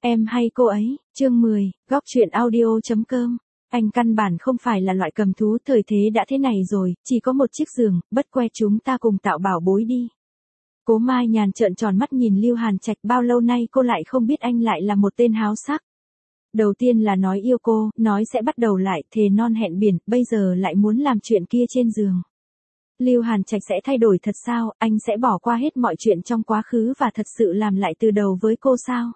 Em hay cô ấy, chương 10, góc truyện audio.com. Anh căn bản không phải là loại cầm thú, thời thế đã thế này rồi, chỉ có một chiếc giường, bất que chúng ta cùng tạo bảo bối đi. Cố Mai Nhàn trợn tròn mắt nhìn Lưu Hàn Trạch, bao lâu nay cô lại không biết anh lại là một tên háo sắc. Đầu tiên là nói yêu cô, nói sẽ bắt đầu lại, thề non hẹn biển, bây giờ lại muốn làm chuyện kia trên giường. Lưu Hàn Trạch sẽ thay đổi thật sao, anh sẽ bỏ qua hết mọi chuyện trong quá khứ và thật sự làm lại từ đầu với cô sao?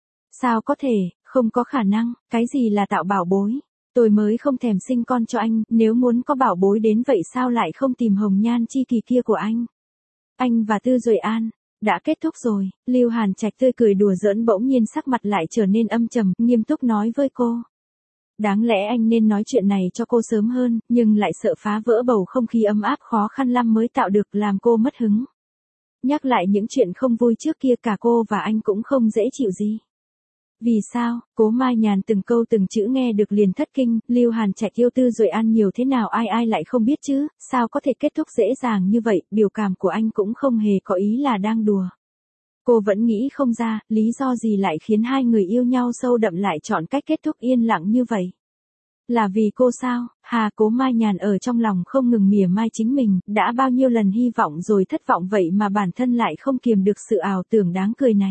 Sao có thể, không có khả năng, cái gì là tạo bảo bối? Tôi mới không thèm sinh con cho anh, nếu muốn có bảo bối đến vậy sao lại không tìm hồng nhan chi kỳ kia của anh? Anh và Tư Duệ An, đã kết thúc rồi. Lưu Hàn Trạch tươi cười đùa giỡn, bỗng nhiên sắc mặt lại trở nên âm trầm, nghiêm túc nói với cô. Đáng lẽ anh nên nói chuyện này cho cô sớm hơn, nhưng lại sợ phá vỡ bầu không khí ấm áp khó khăn lắm mới tạo được, làm cô mất hứng. Nhắc lại những chuyện không vui trước kia cả cô và anh cũng không dễ chịu gì. Vì sao? Cố Mai Nhàn từng câu từng chữ nghe được liền thất kinh, Lưu Hàn Trạch yêu Tư Duệ An nhiều thế nào ai lại không biết chứ, sao có thể kết thúc dễ dàng như vậy, biểu cảm của anh cũng không hề có ý là đang đùa. Cô vẫn nghĩ không ra, lý do gì lại khiến hai người yêu nhau sâu đậm lại chọn cách kết thúc yên lặng như vậy. Là vì cô sao? Cố Mai Nhàn ở trong lòng không ngừng mỉa mai chính mình, đã bao nhiêu lần hy vọng rồi thất vọng vậy mà bản thân lại không kiềm được sự ảo tưởng đáng cười này.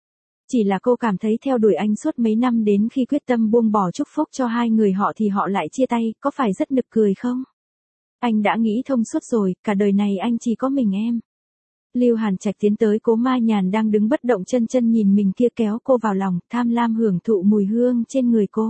Chỉ là cô cảm thấy theo đuổi anh suốt mấy năm đến khi quyết tâm buông bỏ chúc phúc cho hai người họ thì họ lại chia tay, có phải rất nực cười không? Anh đã nghĩ thông suốt rồi, cả đời này anh chỉ có mình em. Lưu Hàn Trạch tiến tới Cố Mai Nhàn đang đứng bất động, chân nhìn mình kia, kéo cô vào lòng, tham lam hưởng thụ mùi hương trên người cô.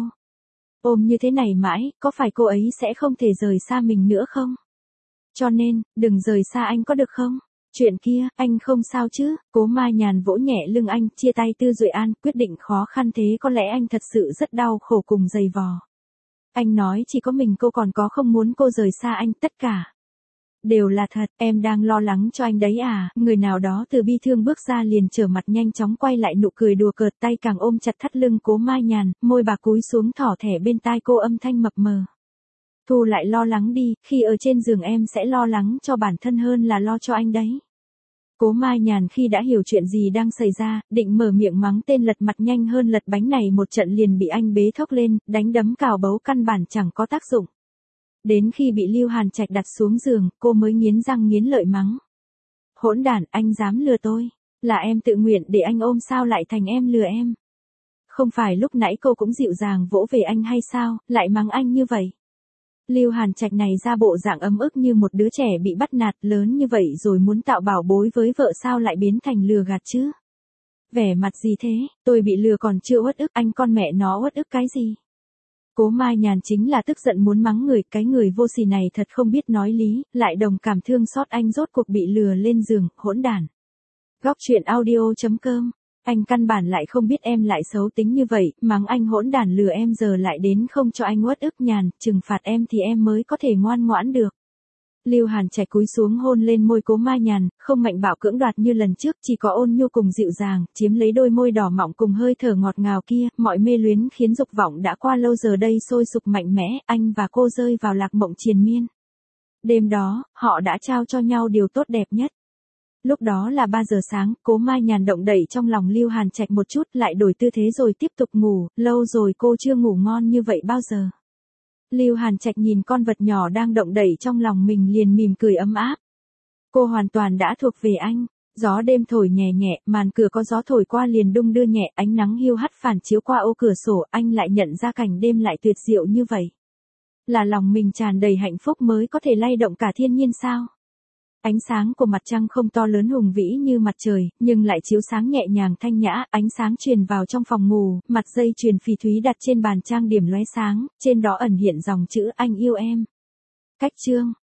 Ôm như thế này mãi, có phải cô ấy sẽ không thể rời xa mình nữa không? Cho nên, đừng rời xa anh có được không? Chuyện kia, anh không sao chứ? Cố Mai Nhàn vỗ nhẹ lưng anh, chia tay Tư Duệ An, quyết định khó khăn thế có lẽ anh thật sự rất đau khổ cùng dày vò. Anh nói chỉ có mình cô, còn có không muốn cô rời xa anh, tất cả đều là thật. Em đang lo lắng cho anh đấy à? Người nào đó từ bi thương bước ra liền trở mặt nhanh chóng quay lại, nụ cười đùa cợt, tay càng ôm chặt thắt lưng Cố Mai Nhàn, môi bà cúi xuống thỏ thẻ bên tai cô, âm thanh mập mờ. Thu lại lo lắng đi, khi ở trên giường em sẽ lo lắng cho bản thân hơn là lo cho anh đấy. Cố Mai Nhàn khi đã hiểu chuyện gì đang xảy ra, định mở miệng mắng tên lật mặt nhanh hơn lật bánh này một trận liền bị anh bế thốc lên, đánh đấm cào bấu căn bản chẳng có tác dụng. Đến khi bị Lưu Hàn Trạch đặt xuống giường, cô mới nghiến răng nghiến lợi mắng. Hỗn đản, anh dám lừa tôi, là em tự nguyện để anh ôm sao lại thành em lừa em. Không phải lúc nãy cô cũng dịu dàng vỗ về anh hay sao, lại mắng anh như vậy. Lưu Hàn Trạch này ra bộ dạng ấm ức như một đứa trẻ bị bắt nạt, lớn như vậy rồi muốn tạo bảo bối với vợ sao lại biến thành lừa gạt chứ? Vẻ mặt gì thế, tôi bị lừa còn chưa uất ức, anh con mẹ nó uất ức cái gì? Cố Mai Nhàn chính là tức giận muốn mắng người, cái người vô sỉ này thật không biết nói lý, lại đồng cảm thương xót anh rốt cuộc bị lừa lên giường, hỗn đản. Góc truyện audio.com. Anh căn bản lại không biết em lại xấu tính như vậy, mắng anh hỗn đản lừa em giờ lại đến không cho anh uất ức. Nhàn, trừng phạt em thì em mới có thể ngoan ngoãn được. Lưu Hàn Trạch cúi xuống hôn lên môi Cố Mai Nhàn, không mạnh bạo cưỡng đoạt như lần trước, chỉ có ôn nhu cùng dịu dàng, chiếm lấy đôi môi đỏ mọng cùng hơi thở ngọt ngào kia, mọi mê luyến khiến dục vọng đã qua lâu giờ đây sôi sục mạnh mẽ, anh và cô rơi vào lạc mộng triền miên. Đêm đó, họ đã trao cho nhau điều tốt đẹp nhất. Lúc đó là 3 giờ sáng, Cố Mai Nhàn động đậy trong lòng Lưu Hàn Trạch một chút, lại đổi tư thế rồi tiếp tục ngủ, lâu rồi cô chưa ngủ ngon như vậy bao giờ. Lưu Hàn Trạch nhìn con vật nhỏ đang động đậy trong lòng mình liền mỉm cười ấm áp. Cô hoàn toàn đã thuộc về anh. Gió đêm thổi nhẹ nhẹ, màn cửa có gió thổi qua liền đung đưa nhẹ, ánh nắng hiu hắt phản chiếu qua ô cửa sổ, anh lại nhận ra cảnh đêm lại tuyệt diệu như vậy. Là lòng mình tràn đầy hạnh phúc mới có thể lay động cả thiên nhiên sao? Ánh sáng của mặt trăng không to lớn hùng vĩ như mặt trời, nhưng lại chiếu sáng nhẹ nhàng thanh nhã, ánh sáng truyền vào trong phòng ngủ, mặt dây chuyền phỉ thúy đặt trên bàn trang điểm lóe sáng, trên đó ẩn hiện dòng chữ anh yêu em. Cách chương